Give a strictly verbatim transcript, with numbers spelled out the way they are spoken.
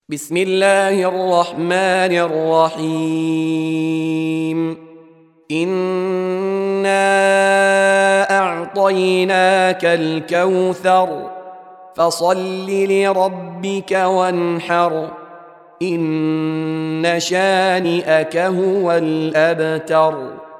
بسم الله الرحمن الرحيم إنا أعطيناك الكوثر فصل لربك وانحر إن شانئك هو الأبتر.